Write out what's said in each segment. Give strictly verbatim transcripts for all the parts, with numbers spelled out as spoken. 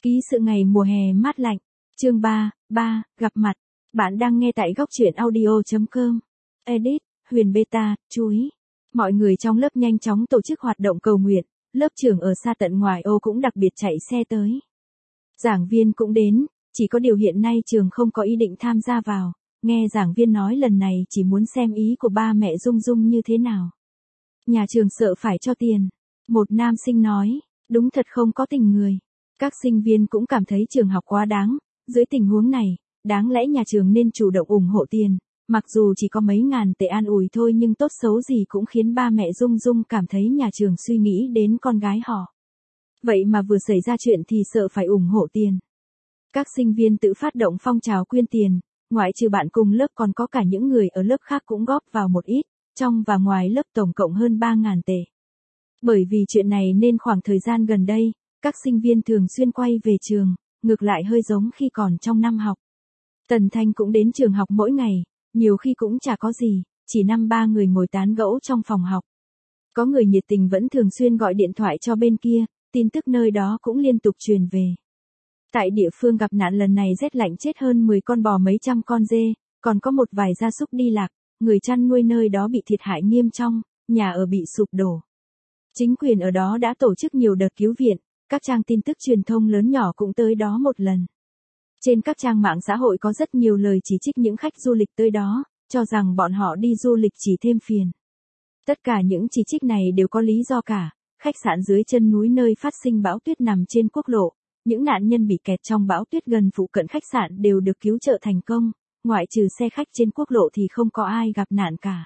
Ký sự ngày mùa hè mát lạnh. Chương ba, ba, gặp mặt. Bạn đang nghe tại góc truyện audio chấm com. Edit, Huyền Beta, chú ý. Mọi người trong lớp nhanh chóng tổ chức hoạt động cầu nguyện, lớp trưởng ở xa tận ngoài ô cũng đặc biệt chạy xe tới. Giảng viên cũng đến, chỉ có điều hiện nay trường không có ý định tham gia vào, nghe giảng viên nói lần này chỉ muốn xem ý của ba mẹ Dung Dung như thế nào. Nhà trường sợ phải cho tiền. Một nam sinh nói, đúng thật không có tình người. Các sinh viên cũng cảm thấy trường học quá đáng, dưới tình huống này, đáng lẽ nhà trường nên chủ động ủng hộ tiền, mặc dù chỉ có mấy ngàn tệ an ủi thôi nhưng tốt xấu gì cũng khiến ba mẹ Dung Dung cảm thấy nhà trường suy nghĩ đến con gái họ. Vậy mà vừa xảy ra chuyện thì sợ phải ủng hộ tiền. Các sinh viên tự phát động phong trào quyên tiền, ngoại trừ bạn cùng lớp còn có cả những người ở lớp khác cũng góp vào một ít, trong và ngoài lớp tổng cộng hơn ba ngàn tệ. Bởi vì chuyện này nên khoảng thời gian gần đây, các sinh viên thường xuyên quay về trường, ngược lại hơi giống khi còn trong năm học. Tần Thanh cũng đến trường học mỗi ngày, nhiều khi cũng chả có gì, chỉ năm ba người ngồi tán gẫu trong phòng học. Có người nhiệt tình vẫn thường xuyên gọi điện thoại cho bên kia, tin tức nơi đó cũng liên tục truyền về. Tại địa phương gặp nạn lần này rét lạnh chết hơn mười con bò mấy trăm con dê, còn có một vài gia súc đi lạc, người chăn nuôi nơi đó bị thiệt hại nghiêm trọng, nhà ở bị sụp đổ. Chính quyền ở đó đã tổ chức nhiều đợt cứu viện, các trang tin tức truyền thông lớn nhỏ cũng tới đó một lần. Trên các trang mạng xã hội có rất nhiều lời chỉ trích những khách du lịch tới đó, cho rằng bọn họ đi du lịch chỉ thêm phiền. Tất cả những chỉ trích này đều có lý do cả, khách sạn dưới chân núi nơi phát sinh bão tuyết nằm trên quốc lộ, những nạn nhân bị kẹt trong bão tuyết gần phụ cận khách sạn đều được cứu trợ thành công, ngoại trừ xe khách trên quốc lộ thì không có ai gặp nạn cả.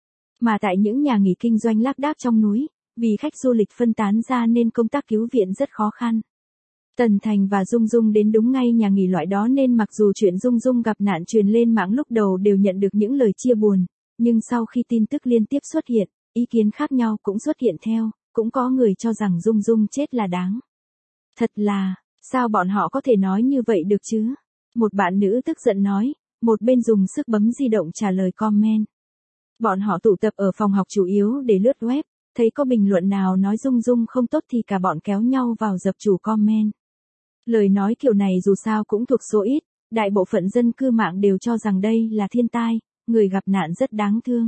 Mà tại những nhà nghỉ kinh doanh lác đác trong núi, vì khách du lịch phân tán ra nên công tác cứu viện rất khó khăn. Tần Thành và Dung Dung đến đúng ngay nhà nghỉ loại đó nên mặc dù chuyện Dung Dung gặp nạn truyền lên mạng lúc đầu đều nhận được những lời chia buồn, nhưng sau khi tin tức liên tiếp xuất hiện, ý kiến khác nhau cũng xuất hiện theo, cũng có người cho rằng Dung Dung chết là đáng. Thật là, sao bọn họ có thể nói như vậy được chứ? Một bạn nữ tức giận nói, một bên dùng sức bấm di động trả lời comment. Bọn họ tụ tập ở phòng học chủ yếu để lướt web, thấy có bình luận nào nói Dung Dung không tốt thì cả bọn kéo nhau vào dập chủ comment. Lời nói kiểu này dù sao cũng thuộc số ít, đại bộ phận dân cư mạng đều cho rằng đây là thiên tai, người gặp nạn rất đáng thương.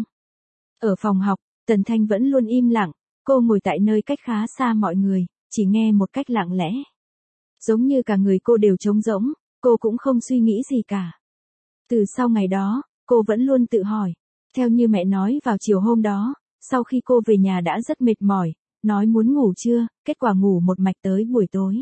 Ở phòng học, Tần Thanh vẫn luôn im lặng, cô ngồi tại nơi cách khá xa mọi người, chỉ nghe một cách lặng lẽ. Giống như cả người cô đều trống rỗng, cô cũng không suy nghĩ gì cả. Từ sau ngày đó, cô vẫn luôn tự hỏi, theo như mẹ nói vào chiều hôm đó, sau khi cô về nhà đã rất mệt mỏi, nói muốn ngủ trưa, kết quả ngủ một mạch tới buổi tối.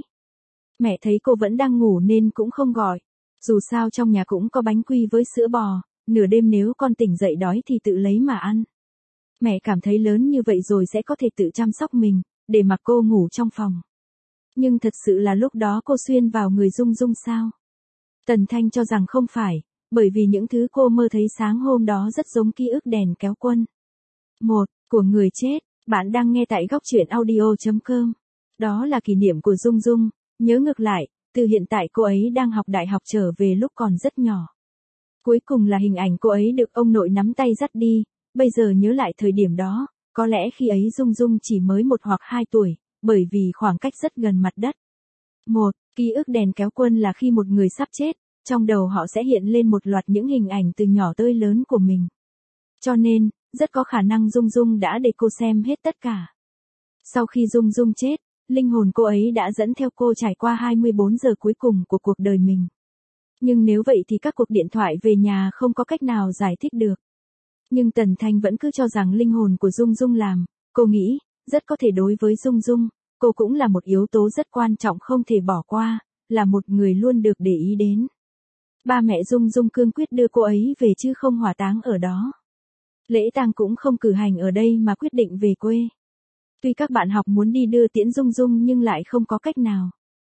Mẹ thấy cô vẫn đang ngủ nên cũng không gọi, dù sao trong nhà cũng có bánh quy với sữa bò, nửa đêm nếu con tỉnh dậy đói thì tự lấy mà ăn. Mẹ cảm thấy lớn như vậy rồi sẽ có thể tự chăm sóc mình, để mặc cô ngủ trong phòng. Nhưng thật sự là lúc đó cô xuyên vào người Dung Dung sao? Tần Thanh cho rằng không phải, bởi vì những thứ cô mơ thấy sáng hôm đó rất giống ký ức đèn kéo quân. Một, của người chết, bạn đang nghe tại góc truyện audio chấm com. Đó là kỷ niệm của Dung Dung, nhớ ngược lại, từ hiện tại cô ấy đang học đại học trở về lúc còn rất nhỏ. Cuối cùng là hình ảnh cô ấy được ông nội nắm tay dắt đi, bây giờ nhớ lại thời điểm đó, có lẽ khi ấy Dung Dung chỉ mới một hoặc hai tuổi, bởi vì khoảng cách rất gần mặt đất. Một, ký ức đèn kéo quân là khi một người sắp chết, trong đầu họ sẽ hiện lên một loạt những hình ảnh từ nhỏ tới lớn của mình. Cho nên, rất có khả năng Dung Dung đã để cô xem hết tất cả. Sau khi Dung Dung chết, linh hồn cô ấy đã dẫn theo cô trải qua hai mươi bốn giờ cuối cùng của cuộc đời mình. Nhưng nếu vậy thì các cuộc điện thoại về nhà không có cách nào giải thích được. Nhưng Tần Thanh vẫn cứ cho rằng linh hồn của Dung Dung làm, cô nghĩ, rất có thể đối với Dung Dung, cô cũng là một yếu tố rất quan trọng không thể bỏ qua, là một người luôn được để ý đến. Ba mẹ Dung Dung cương quyết đưa cô ấy về chứ không hỏa táng ở đó. Lễ tang cũng không cử hành ở đây mà quyết định về quê. Tuy các bạn học muốn đi đưa tiễn Dung Dung nhưng lại không có cách nào.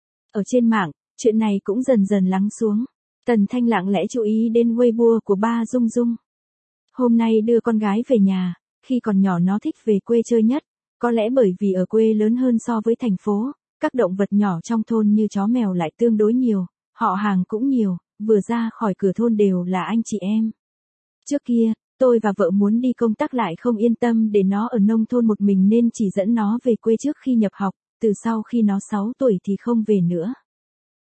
Ở trên mạng, chuyện này cũng dần dần lắng xuống. Tần Thanh lặng lẽ chú ý đến Weibo của ba Dung Dung. Hôm nay đưa con gái về nhà, khi còn nhỏ nó thích về quê chơi nhất, có lẽ bởi vì ở quê lớn hơn so với thành phố, các động vật nhỏ trong thôn như chó mèo lại tương đối nhiều, họ hàng cũng nhiều, vừa ra khỏi cửa thôn đều là anh chị em. Trước kia, tôi và vợ muốn đi công tác lại không yên tâm để nó ở nông thôn một mình nên chỉ dẫn nó về quê trước khi nhập học, từ sau khi nó sáu tuổi thì không về nữa.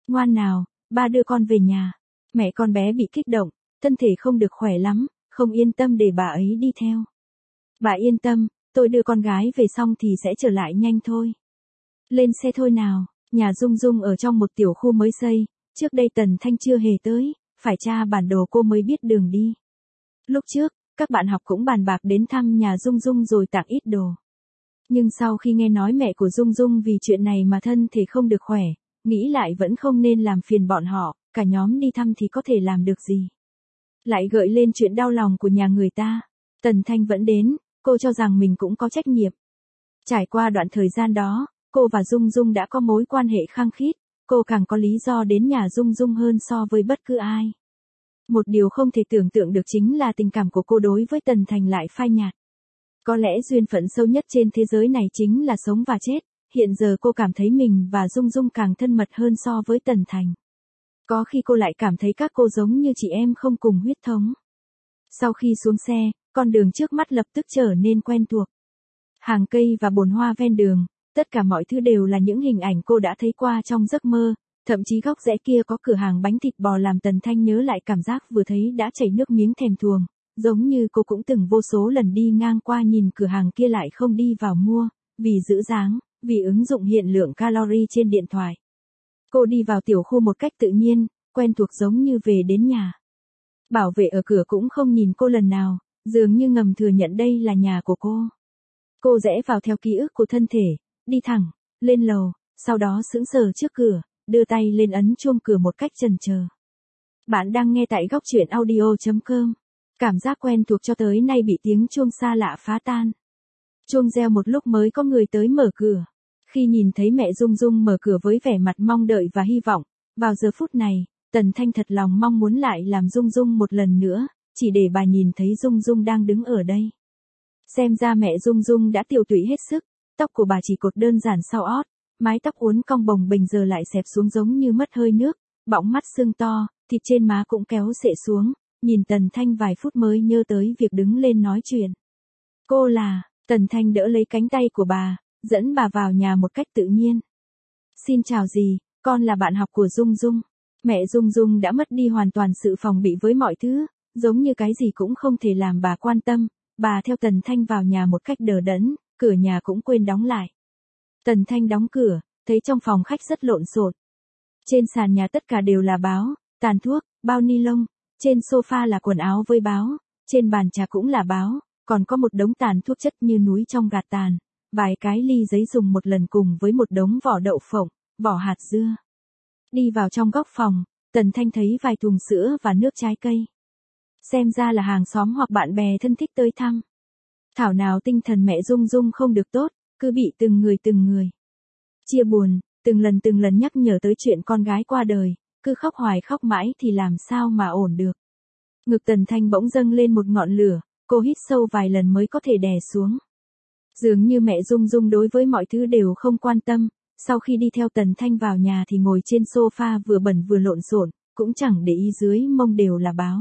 Ngoan nào, ba đưa con về nhà. Mẹ con bé bị kích động, thân thể không được khỏe lắm, không yên tâm để bà ấy đi theo. Bà yên tâm, tôi đưa con gái về xong thì sẽ trở lại nhanh thôi. Lên xe thôi nào, nhà Dung Dung ở trong một tiểu khu mới xây, trước đây Tần Thanh chưa hề tới, phải tra bản đồ cô mới biết đường đi. Lúc trước, các bạn học cũng bàn bạc đến thăm nhà Dung Dung rồi tặng ít đồ. Nhưng sau khi nghe nói mẹ của Dung Dung vì chuyện này mà thân thể không được khỏe, nghĩ lại vẫn không nên làm phiền bọn họ, cả nhóm đi thăm thì có thể làm được gì. Lại gợi lên chuyện đau lòng của nhà người ta. Tần Thanh vẫn đến, cô cho rằng mình cũng có trách nhiệm. Trải qua đoạn thời gian đó, cô và Dung Dung đã có mối quan hệ khăng khít, cô càng có lý do đến nhà Dung Dung hơn so với bất cứ ai. Một điều không thể tưởng tượng được chính là tình cảm của cô đối với Tần Thành lại phai nhạt. Có lẽ duyên phận sâu nhất trên thế giới này chính là sống và chết, hiện giờ cô cảm thấy mình và Dung Dung càng thân mật hơn so với Tần Thành. Có khi cô lại cảm thấy các cô giống như chị em không cùng huyết thống. Sau khi xuống xe, con đường trước mắt lập tức trở nên quen thuộc. Hàng cây và bồn hoa ven đường, tất cả mọi thứ đều là những hình ảnh cô đã thấy qua trong giấc mơ, thậm chí góc rẽ kia có cửa hàng bánh thịt bò làm Tần Thanh nhớ lại cảm giác vừa thấy đã chảy nước miếng thèm thuồng, giống như cô cũng từng vô số lần đi ngang qua nhìn cửa hàng kia lại không đi vào mua, vì giữ dáng, vì ứng dụng hiện lượng calorie trên điện thoại. Cô đi vào tiểu khu một cách tự nhiên, quen thuộc giống như về đến nhà. Bảo vệ ở cửa cũng không nhìn cô lần nào, dường như ngầm thừa nhận đây là nhà của cô. Cô rẽ vào theo ký ức của thân thể, đi thẳng, lên lầu, sau đó sững sờ trước cửa, đưa tay lên ấn chuông cửa một cách chần chờ. Bạn đang nghe tại góc truyện audio chấm com. Cảm giác quen thuộc cho tới nay bị tiếng chuông xa lạ phá tan. Chuông reo một lúc mới có người tới mở cửa. Khi nhìn thấy mẹ Dung Dung mở cửa với vẻ mặt mong đợi và hy vọng, vào giờ phút này, Tần Thanh thật lòng mong muốn lại làm Dung Dung một lần nữa, chỉ để bà nhìn thấy Dung Dung đang đứng ở đây. Xem ra mẹ Dung Dung đã tiều tụy hết sức, tóc của bà chỉ cột đơn giản sau ót, mái tóc uốn cong bồng bềnh giờ lại xẹp xuống giống như mất hơi nước, bọng mắt sưng to, thịt trên má cũng kéo xệ xuống, nhìn Tần Thanh vài phút mới nhớ tới việc đứng lên nói chuyện. Cô là, Tần Thanh đỡ lấy cánh tay của bà, dẫn bà vào nhà một cách tự nhiên. Xin chào dì, con là bạn học của Dung Dung. Mẹ Dung Dung đã mất đi hoàn toàn sự phòng bị với mọi thứ, giống như cái gì cũng không thể làm bà quan tâm, bà theo Tần Thanh vào nhà một cách đờ đẫn, cửa nhà cũng quên đóng lại. Tần Thanh đóng cửa, thấy trong phòng khách rất lộn xộn. Trên sàn nhà tất cả đều là báo, tàn thuốc, bao ni lông, trên sofa là quần áo với báo, trên bàn trà cũng là báo, còn có một đống tàn thuốc chất như núi trong gạt tàn, vài cái ly giấy dùng một lần cùng với một đống vỏ đậu phộng, vỏ hạt dưa. Đi vào trong góc phòng, Tần Thanh thấy vài thùng sữa và nước trái cây. Xem ra là hàng xóm hoặc bạn bè thân thích tới thăm. Thảo nào tinh thần mẹ Dung Dung không được tốt, cứ bị từng người từng người chia buồn, từng lần từng lần nhắc nhở tới chuyện con gái qua đời, cứ khóc hoài khóc mãi thì làm sao mà ổn được. Ngực Tần Thanh bỗng dâng lên một ngọn lửa, cô hít sâu vài lần mới có thể đè xuống. Dường như mẹ Dung Dung đối với mọi thứ đều không quan tâm, sau khi đi theo Tần Thanh vào nhà thì ngồi trên sofa vừa bẩn vừa lộn xộn, cũng chẳng để ý dưới mông đều là báo.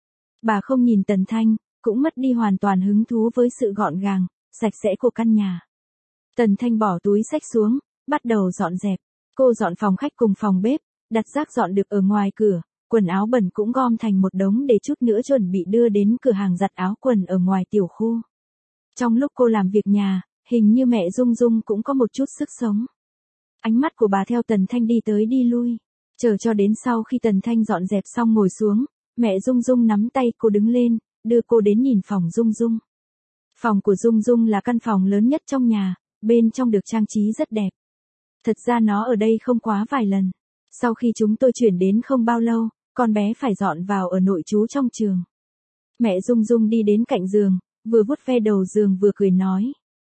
Bà không nhìn Tần Thanh, cũng mất đi hoàn toàn hứng thú với sự gọn gàng, sạch sẽ của căn nhà. Tần Thanh bỏ túi xách xuống, bắt đầu dọn dẹp. Cô dọn phòng khách cùng phòng bếp, đặt rác dọn được ở ngoài cửa, quần áo bẩn cũng gom thành một đống để chút nữa chuẩn bị đưa đến cửa hàng giặt áo quần ở ngoài tiểu khu. Trong lúc cô làm việc nhà, hình như mẹ Dung Dung cũng có một chút sức sống. Ánh mắt của bà theo Tần Thanh đi tới đi lui, chờ cho đến sau khi Tần Thanh dọn dẹp xong ngồi xuống, mẹ Dung Dung nắm tay cô đứng lên, đưa cô đến nhìn phòng Dung Dung. Phòng của Dung Dung là căn phòng lớn nhất trong nhà, bên trong được trang trí rất đẹp. Thật ra nó ở đây không quá vài lần. Sau khi chúng tôi chuyển đến không bao lâu, con bé phải dọn vào ở nội trú trong trường. Mẹ Dung Dung đi đến cạnh giường, vừa vuốt ve đầu giường vừa cười nói.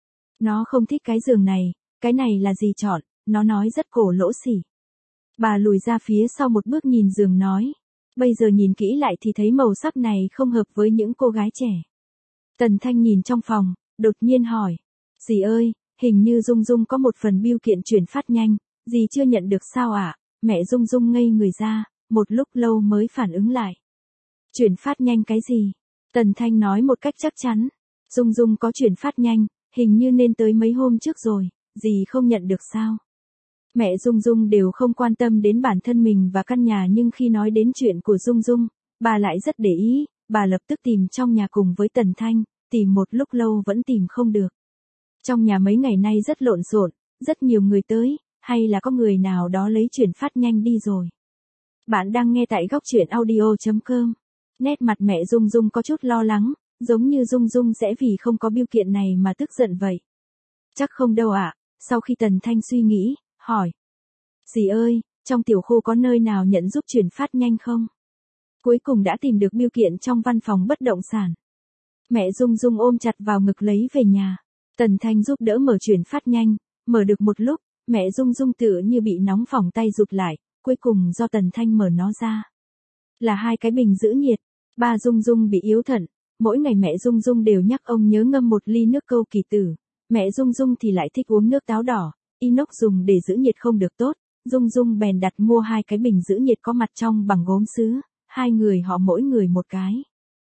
Nó không thích cái giường này, cái này là gì chọn, nó nói rất cổ lỗ xỉ. Bà lùi ra phía sau một bước nhìn giường nói. Bây giờ nhìn kỹ lại thì thấy màu sắc này không hợp với những cô gái trẻ. Tần Thanh nhìn trong phòng, đột nhiên hỏi. Dì ơi, hình như Dung Dung có một phần bưu kiện chuyển phát nhanh, dì chưa nhận được sao ạ? À? Mẹ Dung Dung ngây người ra, một lúc lâu mới phản ứng lại. Chuyển phát nhanh cái gì? Tần Thanh nói một cách chắc chắn. Dung Dung có chuyển phát nhanh, hình như nên tới mấy hôm trước rồi, dì không nhận được sao? Mẹ Dung Dung đều không quan tâm đến bản thân mình và căn nhà, nhưng khi nói đến chuyện của Dung Dung, bà lại rất để ý, bà lập tức tìm trong nhà cùng với Tần Thanh, tìm một lúc lâu vẫn tìm không được. Trong nhà mấy ngày nay rất lộn xộn, rất nhiều người tới, hay là có người nào đó lấy chuyển phát nhanh đi rồi. Bạn đang nghe tại góc truyện audio chấm com. Nét mặt mẹ Dung Dung có chút lo lắng, giống như Dung Dung sẽ vì không có bưu kiện này mà tức giận vậy. Chắc không đâu ạ, sau khi Tần Thanh suy nghĩ, hỏi. Dì ơi, trong tiểu khu có nơi nào nhận giúp chuyển phát nhanh không? Cuối cùng đã tìm được bưu kiện trong văn phòng bất động sản. Mẹ Dung Dung ôm chặt vào ngực lấy về nhà. Tần Thanh giúp đỡ mở chuyển phát nhanh, mở được một lúc, mẹ Dung Dung tựa như bị nóng phỏng tay rụt lại, cuối cùng do Tần Thanh mở nó ra. Là hai cái bình giữ nhiệt. Ba Dung Dung bị yếu thận, mỗi ngày mẹ Dung Dung đều nhắc ông nhớ ngâm một ly nước câu kỳ tử. Mẹ Dung Dung thì lại thích uống nước táo đỏ, inox dùng để giữ nhiệt không được tốt. Dung Dung bèn đặt mua hai cái bình giữ nhiệt có mặt trong bằng gốm sứ, hai người họ mỗi người một cái.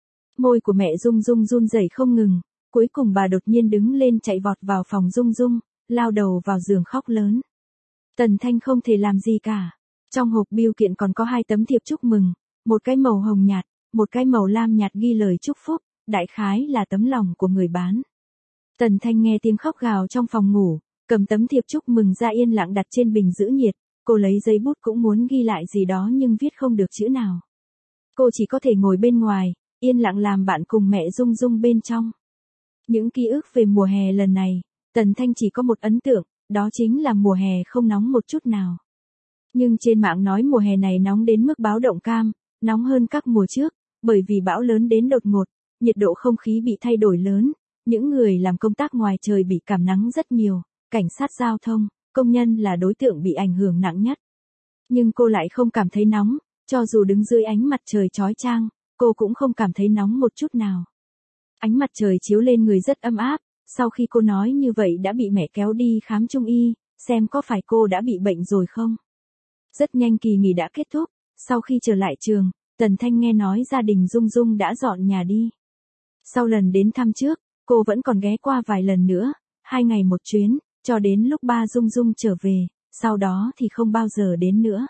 Môi của mẹ Dung Dung run rẩy không ngừng, cuối cùng bà đột nhiên đứng lên chạy vọt vào phòng Dung Dung, lao đầu vào giường khóc lớn. Tần Thanh không thể làm gì cả. Trong hộp bưu kiện còn có hai tấm thiệp chúc mừng, một cái màu hồng nhạt, một cái màu lam nhạt ghi lời chúc phúc, đại khái là tấm lòng của người bán. Tần Thanh nghe tiếng khóc gào trong phòng ngủ, cầm tấm thiệp chúc mừng ra yên lặng đặt trên bình giữ nhiệt, cô lấy giấy bút cũng muốn ghi lại gì đó nhưng viết không được chữ nào. Cô chỉ có thể ngồi bên ngoài, yên lặng làm bạn cùng mẹ Dung Dung bên trong. Những ký ức về mùa hè lần này, Tần Thanh chỉ có một ấn tượng, đó chính là mùa hè không nóng một chút nào. Nhưng trên mạng nói mùa hè này nóng đến mức báo động cam, nóng hơn các mùa trước, bởi vì bão lớn đến đột ngột, nhiệt độ không khí bị thay đổi lớn, những người làm công tác ngoài trời bị cảm nắng rất nhiều, cảnh sát giao thông, công nhân là đối tượng bị ảnh hưởng nặng nhất. Nhưng cô lại không cảm thấy nóng, cho dù đứng dưới ánh mặt trời chói chang, cô cũng không cảm thấy nóng một chút nào. Ánh mặt trời chiếu lên người rất ấm áp, sau khi cô nói như vậy đã bị mẹ kéo đi khám trung y, xem có phải cô đã bị bệnh rồi không. Rất nhanh kỳ nghỉ đã kết thúc, sau khi trở lại trường, Tần Thanh nghe nói gia đình Dung Dung đã dọn nhà đi. Sau lần đến thăm trước, cô vẫn còn ghé qua vài lần nữa, hai ngày một chuyến, cho đến lúc ba Dung Dung trở về, sau đó thì không bao giờ đến nữa.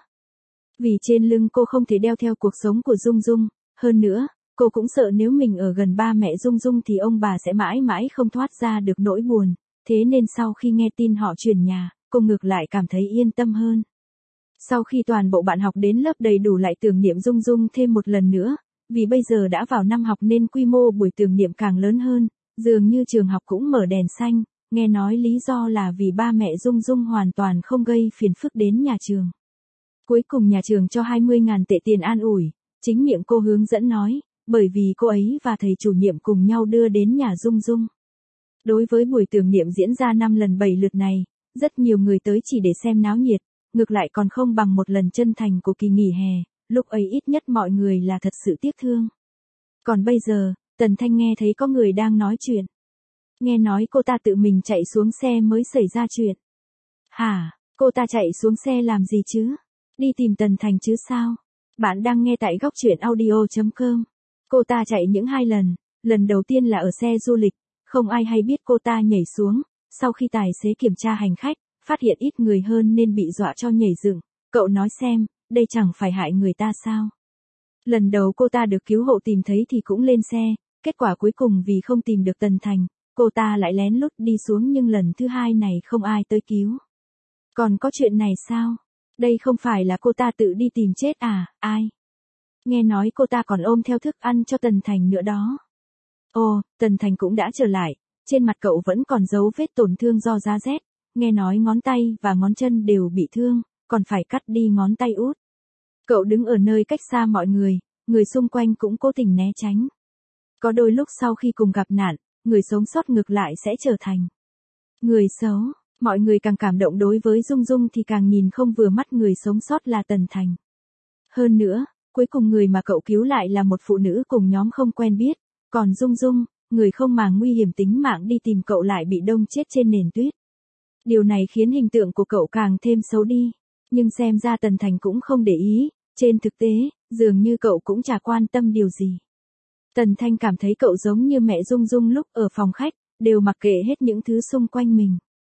Vì trên lưng cô không thể đeo theo cuộc sống của Dung Dung, hơn nữa, cô cũng sợ nếu mình ở gần ba mẹ Dung Dung thì ông bà sẽ mãi mãi không thoát ra được nỗi buồn, thế nên sau khi nghe tin họ chuyển nhà, cô ngược lại cảm thấy yên tâm hơn. Sau khi toàn bộ bạn học đến lớp đầy đủ lại tưởng niệm Dung Dung thêm một lần nữa, vì bây giờ đã vào năm học nên quy mô buổi tưởng niệm càng lớn hơn, dường như trường học cũng mở đèn xanh, nghe nói lý do là vì ba mẹ Dung Dung hoàn toàn không gây phiền phức đến nhà trường. Cuối cùng nhà trường cho hai mươi nghìn tệ tiền an ủi, chính miệng cô hướng dẫn nói, bởi vì cô ấy và thầy chủ nhiệm cùng nhau đưa đến nhà Dung Dung. Đối với buổi tưởng niệm diễn ra năm lần bảy lượt này, rất nhiều người tới chỉ để xem náo nhiệt, ngược lại còn không bằng một lần chân thành của kỳ nghỉ hè, lúc ấy ít nhất mọi người là thật sự tiếc thương. Còn bây giờ, Tần Thanh nghe thấy có người đang nói chuyện. Nghe nói cô ta tự mình chạy xuống xe mới xảy ra chuyện. Hả, cô ta chạy xuống xe làm gì chứ? Đi tìm Tần Thành chứ sao? Bạn đang nghe tại góc truyện audio chấm com. Cô ta chạy những hai lần, lần đầu tiên là ở xe du lịch, không ai hay biết cô ta nhảy xuống, sau khi tài xế kiểm tra hành khách, phát hiện ít người hơn nên bị dọa cho nhảy dựng. Cậu nói xem, đây chẳng phải hại người ta sao? Lần đầu cô ta được cứu hộ tìm thấy thì cũng lên xe, kết quả cuối cùng vì không tìm được Tần Thành, cô ta lại lén lút đi xuống, nhưng lần thứ hai này không ai tới cứu. Còn có chuyện này sao? Đây không phải là cô ta tự đi tìm chết à, ai? Nghe nói cô ta còn ôm theo thức ăn cho Tần Thành nữa đó. Ồ, Tần Thành cũng đã trở lại, trên mặt cậu vẫn còn dấu vết tổn thương do giá rét, nghe nói ngón tay và ngón chân đều bị thương, còn phải cắt đi ngón tay út. Cậu đứng ở nơi cách xa mọi người, người xung quanh cũng cố tình né tránh. Có đôi lúc sau khi cùng gặp nạn, người sống sót ngược lại sẽ trở thành người xấu. Mọi người càng cảm động đối với Dung Dung thì càng nhìn không vừa mắt người sống sót là Tần Thành. Hơn nữa, cuối cùng người mà cậu cứu lại là một phụ nữ cùng nhóm không quen biết, còn Dung Dung, người không màng nguy hiểm tính mạng đi tìm cậu lại bị đông chết trên nền tuyết. Điều này khiến hình tượng của cậu càng thêm xấu đi, nhưng xem ra Tần Thành cũng không để ý, trên thực tế, dường như cậu cũng chả quan tâm điều gì. Tần Thanh cảm thấy cậu giống như mẹ Dung Dung lúc ở phòng khách, đều mặc kệ hết những thứ xung quanh mình.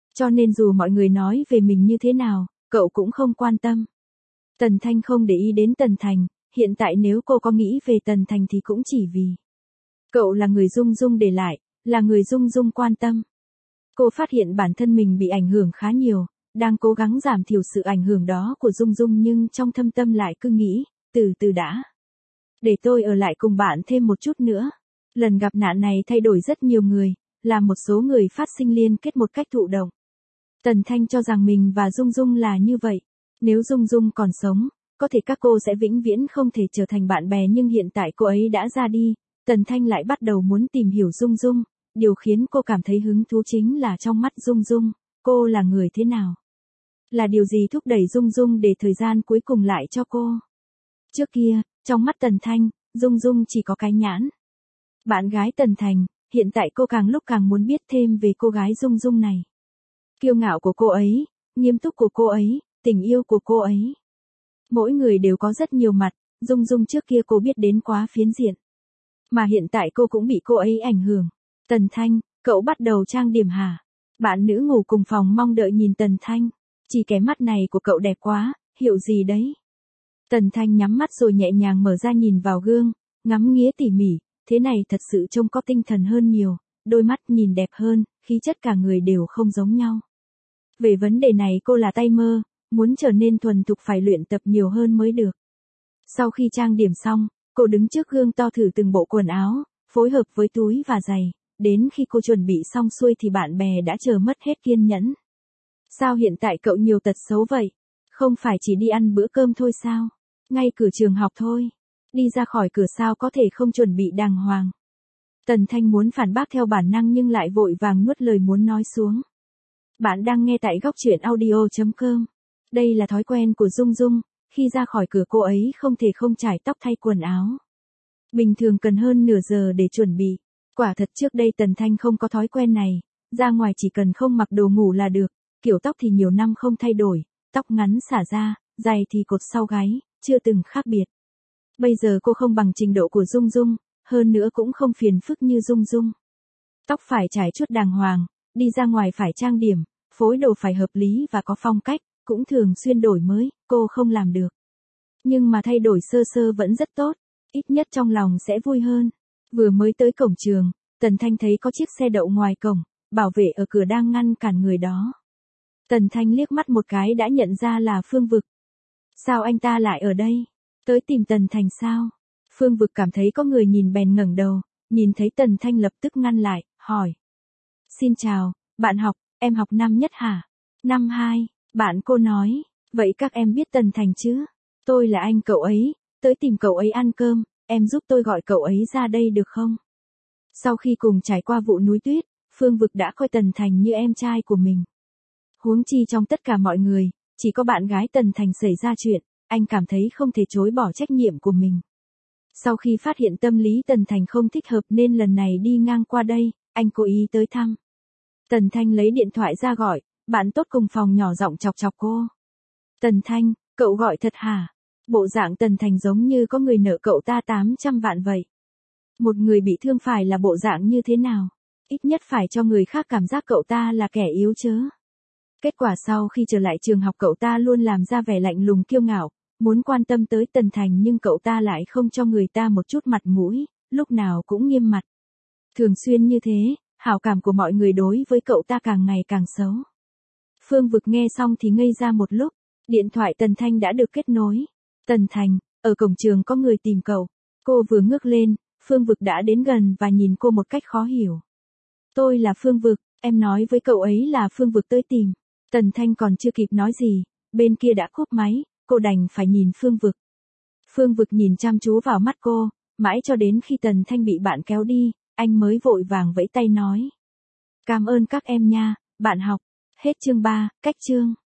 Cho nên dù mọi người nói về mình như thế nào, cậu cũng không quan tâm. Tần Thanh không để ý đến Tần Thành, hiện tại nếu cô có nghĩ về Tần Thành thì cũng chỉ vì cậu là người Dung Dung để lại, là người Dung Dung quan tâm. Cô phát hiện bản thân mình bị ảnh hưởng khá nhiều, đang cố gắng giảm thiểu sự ảnh hưởng đó của Dung Dung nhưng trong thâm tâm lại cứ nghĩ, từ từ đã. Để tôi ở lại cùng bạn thêm một chút nữa. Lần gặp nạn này thay đổi rất nhiều người, làm một số người phát sinh liên kết một cách thụ động. Tần Thanh cho rằng mình và Dung Dung là như vậy. Nếu Dung Dung còn sống, có thể các cô sẽ vĩnh viễn không thể trở thành bạn bè nhưng hiện tại cô ấy đã ra đi. Tần Thanh lại bắt đầu muốn tìm hiểu Dung Dung. Điều khiến cô cảm thấy hứng thú chính là trong mắt Dung Dung, cô là người thế nào? Là điều gì thúc đẩy Dung Dung để thời gian cuối cùng lại cho cô? Trước kia, trong mắt Tần Thanh, Dung Dung chỉ có cái nhãn. Bạn gái Tần Thành, hiện tại cô càng lúc càng muốn biết thêm về cô gái Dung Dung này. Kiêu ngạo của cô ấy, nghiêm túc của cô ấy, tình yêu của cô ấy. Mỗi người đều có rất nhiều mặt, Dung Dung trước kia cô biết đến quá phiến diện. Mà hiện tại cô cũng bị cô ấy ảnh hưởng. Tần Thanh, cậu bắt đầu trang điểm hả? Bạn nữ ngủ cùng phòng mong đợi nhìn Tần Thanh. Chỉ cái mắt này của cậu đẹp quá, hiệu gì đấy? Tần Thanh nhắm mắt rồi nhẹ nhàng mở ra nhìn vào gương, ngắm nghía tỉ mỉ, thế này thật sự trông có tinh thần hơn nhiều, đôi mắt nhìn đẹp hơn, khí chất cả người đều không giống nhau. Về vấn đề này cô là tay mơ, muốn trở nên thuần thục phải luyện tập nhiều hơn mới được. Sau khi trang điểm xong, cô đứng trước gương to thử từng bộ quần áo, phối hợp với túi và giày. Đến khi cô chuẩn bị xong xuôi thì bạn bè đã chờ mất hết kiên nhẫn. Sao hiện tại cậu nhiều tật xấu vậy? Không phải chỉ đi ăn bữa cơm thôi sao? Ngay cửa trường học thôi. Đi ra khỏi cửa sao có thể không chuẩn bị đàng hoàng? Tần Thanh muốn phản bác theo bản năng nhưng lại vội vàng nuốt lời muốn nói xuống. Bạn đang nghe tại góc truyện audio chấm com. Đây là thói quen của Dung Dung, khi ra khỏi cửa cô ấy không thể không chải tóc thay quần áo. Bình thường cần hơn nửa giờ để chuẩn bị. Quả thật trước đây Tần Thanh không có thói quen này, ra ngoài chỉ cần không mặc đồ ngủ là được, kiểu tóc thì nhiều năm không thay đổi, tóc ngắn xả ra, dài thì cột sau gáy, chưa từng khác biệt. Bây giờ cô không bằng trình độ của Dung Dung, hơn nữa cũng không phiền phức như Dung Dung. Tóc phải trải chuốt đàng hoàng, đi ra ngoài phải trang điểm, phối đồ phải hợp lý và có phong cách, cũng thường xuyên đổi mới, cô không làm được. Nhưng mà thay đổi sơ sơ vẫn rất tốt, ít nhất trong lòng sẽ vui hơn. Vừa mới tới cổng trường, Tần Thanh thấy có chiếc xe đậu ngoài cổng, bảo vệ ở cửa đang ngăn cản người đó. Tần Thanh liếc mắt một cái đã nhận ra là Phương Vực. Sao anh ta lại ở đây? Tới tìm Tần Thành sao? Phương Vực cảm thấy có người nhìn bèn ngẩng đầu, nhìn thấy Tần Thanh lập tức ngăn lại, hỏi. Xin chào, bạn học, em học năm nhất hả? Năm hai, bạn cô nói, vậy các em biết Tần Thành chứ? Tôi là anh cậu ấy, tới tìm cậu ấy ăn cơm. Em giúp tôi gọi cậu ấy ra đây được không? Sau khi cùng trải qua vụ núi tuyết, Phương Vực đã coi Tần Thành như em trai của mình. Huống chi trong tất cả mọi người, chỉ có bạn gái Tần Thành xảy ra chuyện, anh cảm thấy không thể chối bỏ trách nhiệm của mình. Sau khi phát hiện tâm lý Tần Thành không thích hợp nên lần này đi ngang qua đây, anh cố ý tới thăm. Tần Thanh lấy điện thoại ra gọi, bạn tốt cùng phòng nhỏ giọng chọc chọc cô. Tần Thanh, cậu gọi thật hả? Bộ dạng Tần Thành giống như có người nợ cậu ta tám trăm vạn vậy. Một người bị thương phải là bộ dạng như thế nào? Ít nhất phải cho người khác cảm giác cậu ta là kẻ yếu chớ. Kết quả sau khi trở lại trường học cậu ta luôn làm ra vẻ lạnh lùng kiêu ngạo, muốn quan tâm tới Tần Thành nhưng cậu ta lại không cho người ta một chút mặt mũi, lúc nào cũng nghiêm mặt. Thường xuyên như thế, hảo cảm của mọi người đối với cậu ta càng ngày càng xấu. Phương Vực nghe xong thì ngây ra một lúc, điện thoại Tần Thanh đã được kết nối. Tần Thành, ở cổng trường có người tìm cậu. Cô vừa ngước lên, Phương Vực đã đến gần và nhìn cô một cách khó hiểu. Tôi là Phương Vực, em nói với cậu ấy là Phương Vực tới tìm. Tần Thanh còn chưa kịp nói gì, bên kia đã cúp máy, cô đành phải nhìn Phương Vực. Phương Vực nhìn chăm chú vào mắt cô, mãi cho đến khi Tần Thanh bị bạn kéo đi, anh mới vội vàng vẫy tay nói. Cảm ơn các em nha, bạn học. Hết chương ba, cách chương.